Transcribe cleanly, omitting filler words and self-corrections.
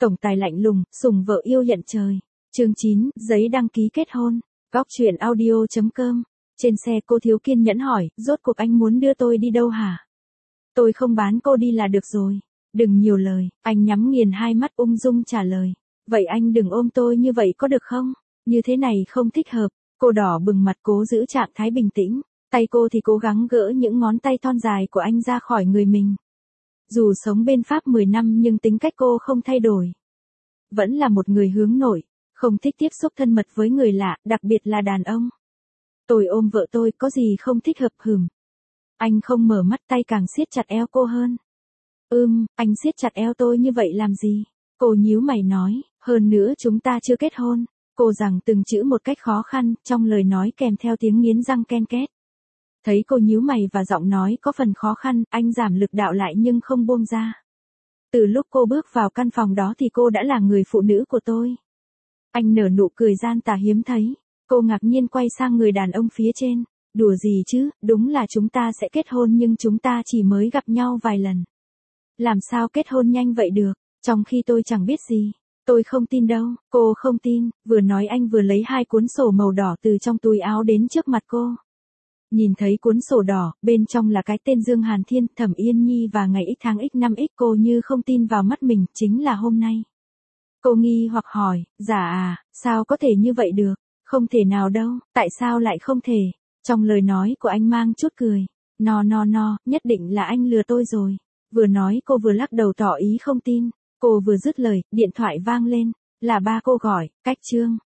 Tổng tài lạnh lùng, sủng vợ yêu nhận trời. Chương 9, giấy đăng ký kết hôn. Góc truyện audio.com. Trên xe cô thiếu kiên nhẫn hỏi, rốt cuộc anh muốn đưa tôi đi đâu hả? Tôi không bán cô đi là được rồi. Đừng nhiều lời, anh nhắm nghiền hai mắt ung dung trả lời. Vậy anh đừng ôm tôi như vậy có được không? Như thế này không thích hợp. Cô đỏ bừng mặt cố giữ trạng thái bình tĩnh. Tay cô thì cố gắng gỡ những ngón tay thon dài của anh ra khỏi người mình. Dù sống bên Pháp 10 năm nhưng tính cách cô không thay đổi. Vẫn là một người hướng nội, không thích tiếp xúc thân mật với người lạ, đặc biệt là đàn ông. Tôi ôm vợ tôi có gì không thích hợp hửm. Anh không mở mắt, tay càng siết chặt eo cô hơn. Anh siết chặt eo tôi như vậy làm gì? Cô nhíu mày nói, hơn nữa chúng ta chưa kết hôn. Cô rằng từng chữ một cách khó khăn, trong lời nói kèm theo tiếng nghiến răng ken két. Thấy cô nhíu mày và giọng nói có phần khó khăn, anh giảm lực đạo lại nhưng không buông ra. Từ lúc cô bước vào căn phòng đó thì cô đã là người phụ nữ của tôi. Anh nở nụ cười gian tà hiếm thấy. Cô ngạc nhiên quay sang người đàn ông phía trên. Đùa gì chứ, đúng là chúng ta sẽ kết hôn nhưng chúng ta chỉ mới gặp nhau vài lần. Làm sao kết hôn nhanh vậy được, trong khi tôi chẳng biết gì. Tôi không tin đâu, cô không tin. Vừa nói anh vừa lấy hai cuốn sổ màu đỏ từ trong túi áo đến trước mặt cô. Nhìn thấy cuốn sổ đỏ, bên trong là cái tên Dương Hàn Thiên, Thẩm Yên Nhi và ngày x tháng x năm x. Cô như không tin vào mắt mình, chính là hôm nay. Cô nghi hoặc hỏi, dạ à, sao có thể như vậy được? Không thể nào đâu, tại sao lại không thể? Trong lời nói của anh mang chút cười. No, nhất định là anh lừa tôi rồi. Vừa nói cô vừa lắc đầu tỏ ý không tin. Cô vừa dứt lời, điện thoại vang lên. Là ba cô gọi, Cách Trương.